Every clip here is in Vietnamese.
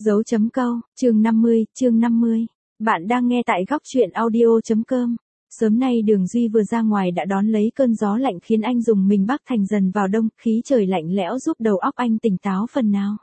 Dấu chấm câu, chương 50. Bạn đang nghe tại góc truyện audio.com. Sớm nay Đường Duy vừa ra ngoài đã đón lấy cơn gió lạnh khiến anh dùng mình bắc thành dần vào đông, khí trời lạnh lẽo giúp đầu óc anh tỉnh táo phần nào.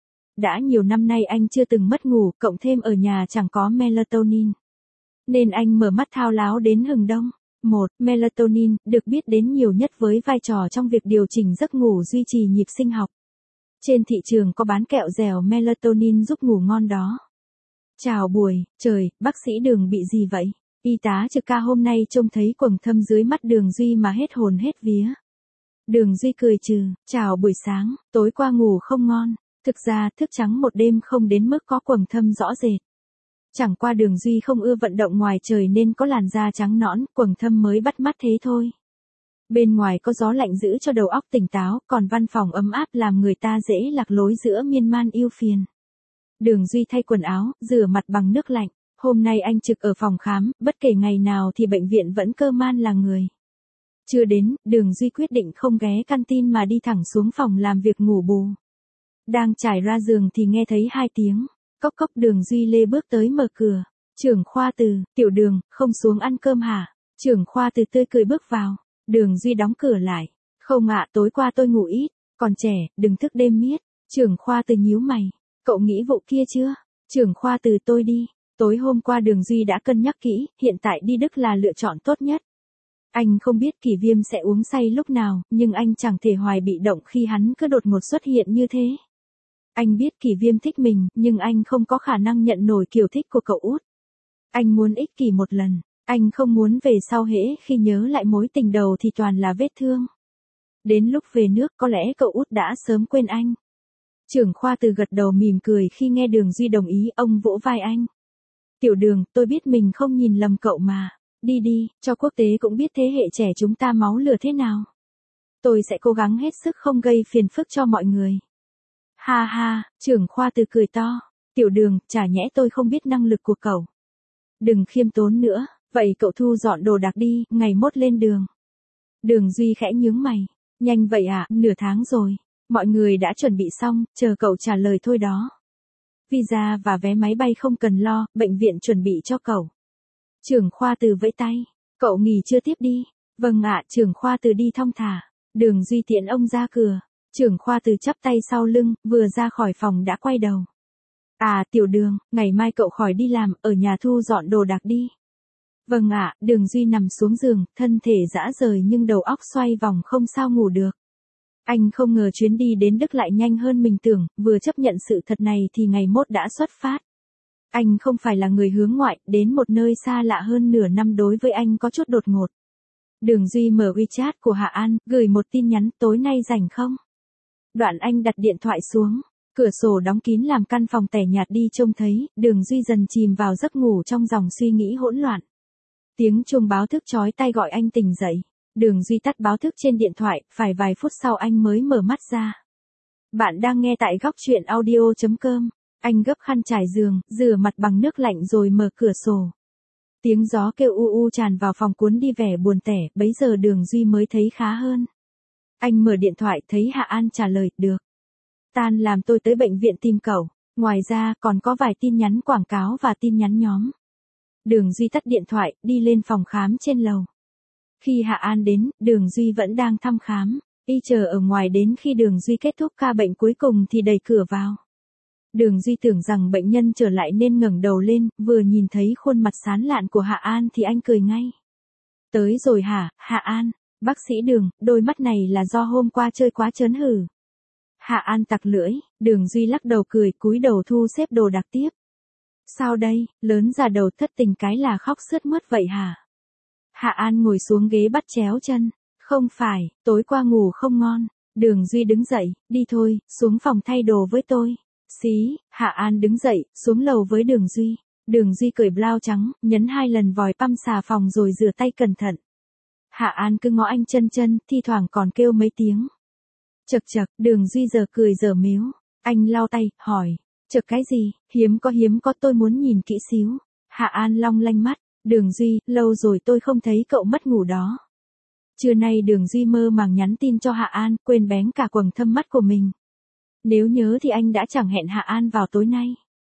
Đã nhiều năm nay anh chưa từng mất ngủ, cộng thêm ở nhà chẳng có melatonin. Nên anh mở mắt thao láo đến hừng đông. 1. Melatonin, được biết đến nhiều nhất với vai trò trong việc điều chỉnh giấc ngủ duy trì nhịp sinh học. Trên thị trường có bán kẹo dẻo melatonin giúp ngủ ngon đó. Chào buổi, trời, bác sĩ Đường bị gì vậy? Y tá trực ca hôm nay trông thấy quầng thâm dưới mắt Đường Duy mà hết hồn hết vía. Đường Duy cười trừ, chào buổi sáng, tối qua ngủ không ngon. Thực ra thức trắng một đêm không đến mức có quầng thâm rõ rệt. Chẳng qua Đường Duy không ưa vận động ngoài trời nên có làn da trắng nõn, quầng thâm mới bắt mắt thế thôi. Bên ngoài có gió lạnh giữ cho đầu óc tỉnh táo, còn văn phòng ấm áp làm người ta dễ lạc lối giữa miên man ưu phiền. Đường Duy thay quần áo, rửa mặt bằng nước lạnh. Hôm nay anh trực ở phòng khám, bất kể ngày nào thì bệnh viện vẫn cơ man là người. Chưa đến, Đường Duy quyết định không ghé canteen mà đi thẳng xuống phòng làm việc ngủ bù. Đang trải ra giường thì nghe thấy 2 tiếng. Cốc cốc. Đường Duy lê bước tới mở cửa. Trưởng khoa Từ, Tiểu Đường, không xuống ăn cơm hả? Trưởng khoa Từ tươi cười bước vào. Đường Duy đóng cửa lại. Không ạ, tối qua tôi ngủ ít, còn trẻ, đừng thức đêm miết. Trưởng khoa Từ nhíu mày. Cậu nghĩ vụ kia chưa? Trưởng khoa Từ tôi đi. Tối hôm qua Đường Duy đã cân nhắc kỹ, hiện tại đi Đức là lựa chọn tốt nhất. Anh không biết Kỳ Viêm sẽ uống say lúc nào, nhưng anh chẳng thể hoài bị động khi hắn cứ đột ngột xuất hiện như thế. Anh biết Kỳ Viêm thích mình, nhưng anh không có khả năng nhận nổi kiểu thích của cậu út. Anh muốn ích kỷ một lần, anh không muốn về sau hễ khi nhớ lại mối tình đầu thì toàn là vết thương. Đến lúc về nước có lẽ cậu út đã sớm quên anh. Trưởng khoa Từ gật đầu mỉm cười khi nghe Đường Duy đồng ý, ông vỗ vai anh. Tiểu Đường, tôi biết mình không nhìn lầm cậu mà. Đi đi, cho quốc tế cũng biết thế hệ trẻ chúng ta máu lửa thế nào. Tôi sẽ cố gắng hết sức không gây phiền phức cho mọi người. Ha ha, trưởng khoa Từ cười to. Tiểu Đường, chả nhẽ tôi không biết năng lực của cậu. Đừng khiêm tốn nữa, vậy cậu thu dọn đồ đạc đi, ngày mốt lên đường. Đường Duy khẽ nhướng mày. Nhanh vậy à, nửa tháng rồi. Mọi người đã chuẩn bị xong, chờ cậu trả lời thôi đó. Visa và vé máy bay không cần lo, bệnh viện chuẩn bị cho cậu. Trưởng khoa Từ vẫy tay. Cậu nghỉ trưa tiếp đi. Vâng ạ, trưởng khoa Từ đi thong thả. Đường Duy tiễn ông ra cửa. Trưởng khoa Từ chắp tay sau lưng, vừa ra khỏi phòng đã quay đầu. À, Tiểu Đường, ngày mai cậu khỏi đi làm, ở nhà thu dọn đồ đạc đi. Vâng ạ, Đường Duy nằm xuống giường, thân thể rã rời nhưng đầu óc xoay vòng không sao ngủ được. Anh không ngờ chuyến đi đến Đức lại nhanh hơn mình tưởng, vừa chấp nhận sự thật này thì ngày mốt đã xuất phát. Anh không phải là người hướng ngoại, đến một nơi xa lạ hơn nửa năm đối với anh có chút đột ngột. Đường Duy mở WeChat của Hạ An, gửi một tin nhắn, tối nay rảnh không? Đoạn anh đặt điện thoại xuống, cửa sổ đóng kín làm căn phòng tẻ nhạt đi trông thấy, Đường Duy dần chìm vào giấc ngủ trong dòng suy nghĩ hỗn loạn. Tiếng chuông báo thức chói tai gọi anh tỉnh dậy. Đường Duy tắt báo thức trên điện thoại, phải vài phút sau anh mới mở mắt ra. Bạn đang nghe tại góc truyện audio.com. Anh gấp khăn trải giường, rửa mặt bằng nước lạnh rồi mở cửa sổ. Tiếng gió kêu u u tràn vào phòng cuốn đi vẻ buồn tẻ, bấy giờ Đường Duy mới thấy khá hơn. Anh mở điện thoại thấy Hạ An trả lời, được. Tan làm tôi tới bệnh viện tìm cậu, ngoài ra còn có vài tin nhắn quảng cáo và tin nhắn nhóm. Đường Duy tắt điện thoại, đi lên phòng khám trên lầu. Khi Hạ An đến, Đường Duy vẫn đang thăm khám. Y chờ ở ngoài đến khi Đường Duy kết thúc ca bệnh cuối cùng thì đẩy cửa vào. Đường Duy tưởng rằng bệnh nhân trở lại nên ngẩng đầu lên, vừa nhìn thấy khuôn mặt sán lạn của Hạ An thì anh cười ngay. Tới rồi hả, Hạ An? Bác sĩ Đường, đôi mắt này là do hôm qua chơi quá chớn hử. Hạ An tặc lưỡi, Đường Duy lắc đầu cười, cúi đầu thu xếp đồ đạc tiếp. Sao đây, lớn già đầu thất tình cái là khóc sướt mướt vậy hả? Hạ An ngồi xuống ghế bắt chéo chân. Không phải, tối qua ngủ không ngon. Đường Duy đứng dậy, đi thôi, xuống phòng thay đồ với tôi. Xí, Hạ An đứng dậy, xuống lầu với Đường Duy. Đường Duy cởi blau trắng, nhấn 2 lần vòi păm xà phòng rồi rửa tay cẩn thận. Hạ An cứ ngó anh chân chân, thi thoảng còn kêu mấy tiếng. Chậc chậc, Đường Duy giờ cười giờ mếu. Anh lau tay, hỏi. Chậc cái gì, hiếm có tôi muốn nhìn kỹ xíu. Hạ An long lanh mắt. Đường Duy, lâu rồi tôi không thấy cậu mất ngủ đó. Trưa nay Đường Duy mơ màng nhắn tin cho Hạ An, quên bén cả quầng thâm mắt của mình. Nếu nhớ thì anh đã chẳng hẹn Hạ An vào tối nay.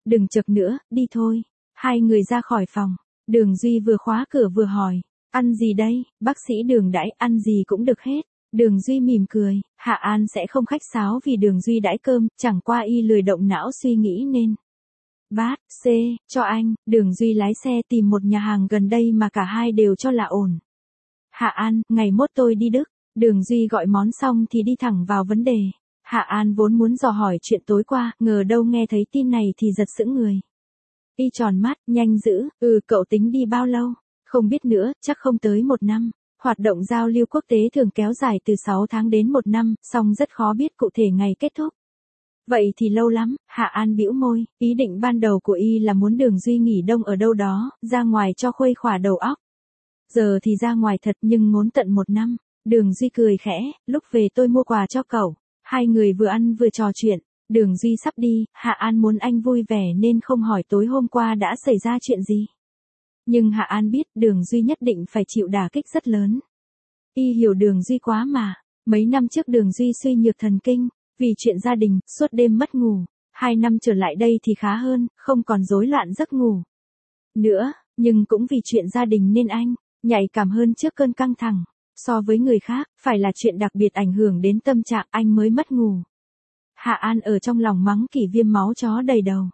đừng chực nữa, đi thôi. Hai người ra khỏi phòng. Đường Duy vừa khóa cửa vừa hỏi, ăn gì đây, bác sĩ Đường đãi, ăn gì cũng được hết. Đường Duy mỉm cười, Hạ An sẽ không khách sáo vì Đường Duy đãi cơm, chẳng qua y lười động não suy nghĩ nên. Bát, C, cho anh. Đường Duy lái xe tìm một nhà hàng gần đây mà cả hai đều cho là ổn. Hạ An, ngày mốt tôi đi Đức. Đường Duy gọi món xong thì đi thẳng vào vấn đề. Hạ An vốn muốn dò hỏi chuyện tối qua, ngờ đâu nghe thấy tin này thì giật sững người. Y tròn mắt, nhanh dữ, cậu tính đi bao lâu? Không biết nữa, chắc không tới 1 năm. Hoạt động giao lưu quốc tế thường kéo dài từ 6 tháng đến 1 năm, song rất khó biết cụ thể ngày kết thúc. Vậy thì lâu lắm. Hạ An bĩu môi, ý định ban đầu của y là muốn Đường Duy nghỉ đông ở đâu đó, ra ngoài cho khuây khỏa đầu óc. Giờ thì ra ngoài thật nhưng ngốn tận 1 năm. Đường Duy cười khẽ, lúc về tôi mua quà cho cậu. Hai người vừa ăn vừa trò chuyện. Đường Duy sắp đi, Hạ An muốn anh vui vẻ nên không hỏi tối hôm qua đã xảy ra chuyện gì. Nhưng Hạ An biết Đường Duy nhất định phải chịu đả kích rất lớn. Y hiểu Đường Duy quá mà. Mấy năm trước Đường Duy suy nhược thần kinh, vì chuyện gia đình, suốt đêm mất ngủ. 2 năm trở lại đây thì khá hơn, không còn rối loạn giấc ngủ nữa, nhưng cũng vì chuyện gia đình nên anh nhạy cảm hơn trước cơn căng thẳng. So với người khác, phải là chuyện đặc biệt ảnh hưởng đến tâm trạng anh mới mất ngủ. Hạ An ở trong lòng mắng Kỷ Viêm máu chó đầy đầu.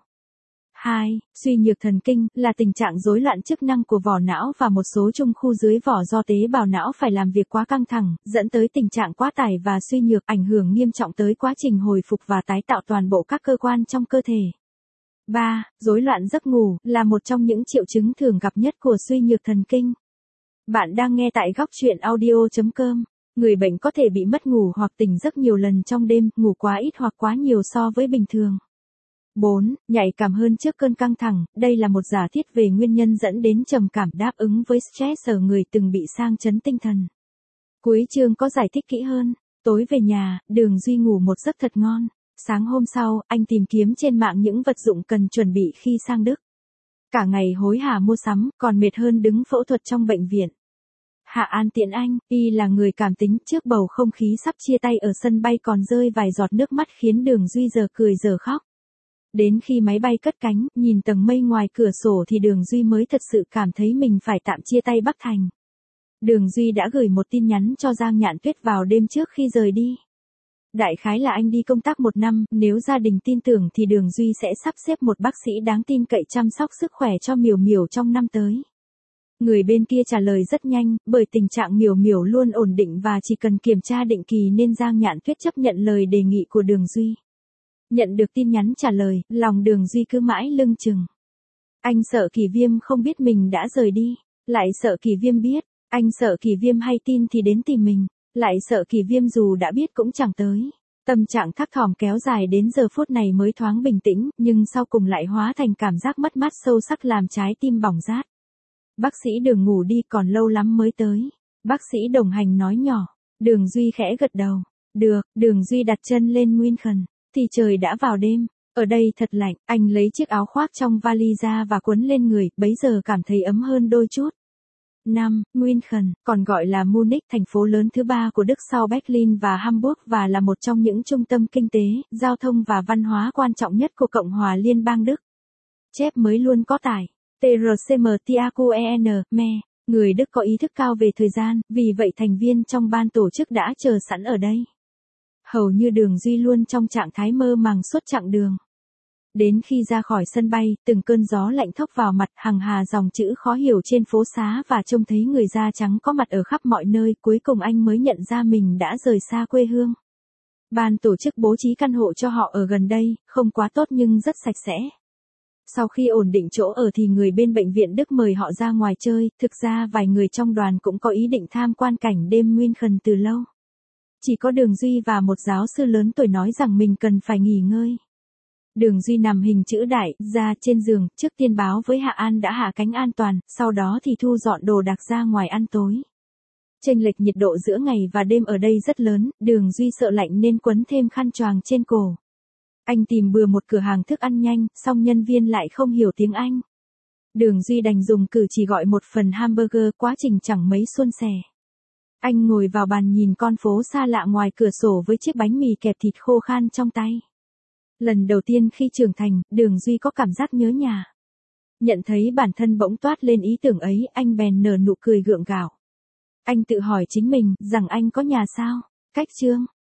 2. Suy nhược thần kinh là tình trạng rối loạn chức năng của vỏ não và một số trung khu dưới vỏ do tế bào não phải làm việc quá căng thẳng, dẫn tới tình trạng quá tải và suy nhược, ảnh hưởng nghiêm trọng tới quá trình hồi phục và tái tạo toàn bộ các cơ quan trong cơ thể. 3. Rối loạn giấc ngủ là một trong những triệu chứng thường gặp nhất của suy nhược thần kinh. Bạn đang nghe tại góc truyện audio.com. Người bệnh có thể bị mất ngủ hoặc tỉnh giấc nhiều lần trong đêm, ngủ quá ít hoặc quá nhiều so với bình thường. 4. Nhạy cảm hơn trước cơn căng thẳng, đây là một giả thiết về nguyên nhân dẫn đến trầm cảm đáp ứng với stress ở người từng bị sang chấn tinh thần. Cuối chương có giải thích kỹ hơn. Tối về nhà, Đường Duy ngủ một giấc thật ngon. Sáng hôm sau, anh tìm kiếm trên mạng những vật dụng cần chuẩn bị khi sang Đức. Cả ngày hối hả mua sắm, còn mệt hơn đứng phẫu thuật trong bệnh viện. Hạ An tiện anh, y là người cảm tính, trước bầu không khí sắp chia tay ở sân bay còn rơi vài giọt nước mắt khiến Đường Duy giờ cười giờ khóc. Đến khi máy bay cất cánh, nhìn tầng mây ngoài cửa sổ thì Đường Duy mới thật sự cảm thấy mình phải tạm chia tay Bắc Thành. Đường Duy đã gửi một tin nhắn cho Giang Nhạn Tuyết vào đêm trước khi rời đi. Đại khái là anh đi công tác 1 năm, nếu gia đình tin tưởng thì Đường Duy sẽ sắp xếp một bác sĩ đáng tin cậy chăm sóc sức khỏe cho Miểu Miểu trong năm tới. Người bên kia trả lời rất nhanh, bởi tình trạng Miểu Miểu luôn ổn định và chỉ cần kiểm tra định kỳ nên Giang Nhạn Tuyết chấp nhận lời đề nghị của Đường Duy. Nhận được tin nhắn trả lời, lòng Đường Duy cứ mãi lưng chừng. Anh sợ Kỷ Viêm không biết mình đã rời đi, lại sợ Kỷ Viêm biết, anh sợ Kỷ Viêm hay tin thì đến tìm mình, lại sợ Kỷ Viêm dù đã biết cũng chẳng tới. Tâm trạng thắc thỏm kéo dài đến giờ phút này mới thoáng bình tĩnh, nhưng sau cùng lại hóa thành cảm giác mất mát sâu sắc làm trái tim bỏng rát. Bác sĩ Đường ngủ đi, còn lâu lắm mới tới. Bác sĩ đồng hành nói nhỏ. Đường Duy khẽ gật đầu. Được. Đường Duy đặt chân lên München. Thì trời đã vào đêm. Ở đây thật lạnh. Anh lấy chiếc áo khoác trong vali ra và quấn lên người, bấy giờ cảm thấy ấm hơn đôi chút. 5. München, còn gọi là Munich, thành phố lớn thứ 3 của Đức sau Berlin và Hamburg và là một trong những trung tâm kinh tế, giao thông và văn hóa quan trọng nhất của Cộng hòa Liên bang Đức. Chép mới luôn có tải. TRCMTAQEN, me. Người Đức có ý thức cao về thời gian, vì vậy thành viên trong ban tổ chức đã chờ sẵn ở đây. Hầu như Đường Duy luôn trong trạng thái mơ màng suốt chặng đường. Đến khi ra khỏi sân bay, từng cơn gió lạnh thốc vào mặt, hằng hà dòng chữ khó hiểu trên phố xá và trông thấy người da trắng có mặt ở khắp mọi nơi, cuối cùng anh mới nhận ra mình đã rời xa quê hương. Ban tổ chức bố trí căn hộ cho họ ở gần đây, không quá tốt nhưng rất sạch sẽ. Sau khi ổn định chỗ ở thì người bên bệnh viện Đức mời họ ra ngoài chơi, thực ra vài người trong đoàn cũng có ý định tham quan cảnh đêm München từ lâu. Chỉ có Đường Duy và một giáo sư lớn tuổi nói rằng mình cần phải nghỉ ngơi. Đường Duy nằm hình chữ đại, ra trên giường, trước tiên báo với Hạ An đã hạ cánh an toàn, sau đó thì thu dọn đồ đạc ra ngoài ăn tối. Chênh lệch nhiệt độ giữa ngày và đêm ở đây rất lớn, Đường Duy sợ lạnh nên quấn thêm khăn choàng trên cổ. Anh tìm bừa một cửa hàng thức ăn nhanh, song nhân viên lại không hiểu tiếng Anh. Đường Duy đành dùng cử chỉ gọi một phần hamburger, quá trình chẳng mấy suôn sẻ. Anh ngồi vào bàn nhìn con phố xa lạ ngoài cửa sổ với chiếc bánh mì kẹp thịt khô khan trong tay. Lần đầu tiên khi trưởng thành, Đường Duy có cảm giác nhớ nhà. Nhận thấy bản thân bỗng toát lên ý tưởng ấy, anh bèn nở nụ cười gượng gạo. Anh tự hỏi chính mình, rằng anh có nhà sao? Cách chương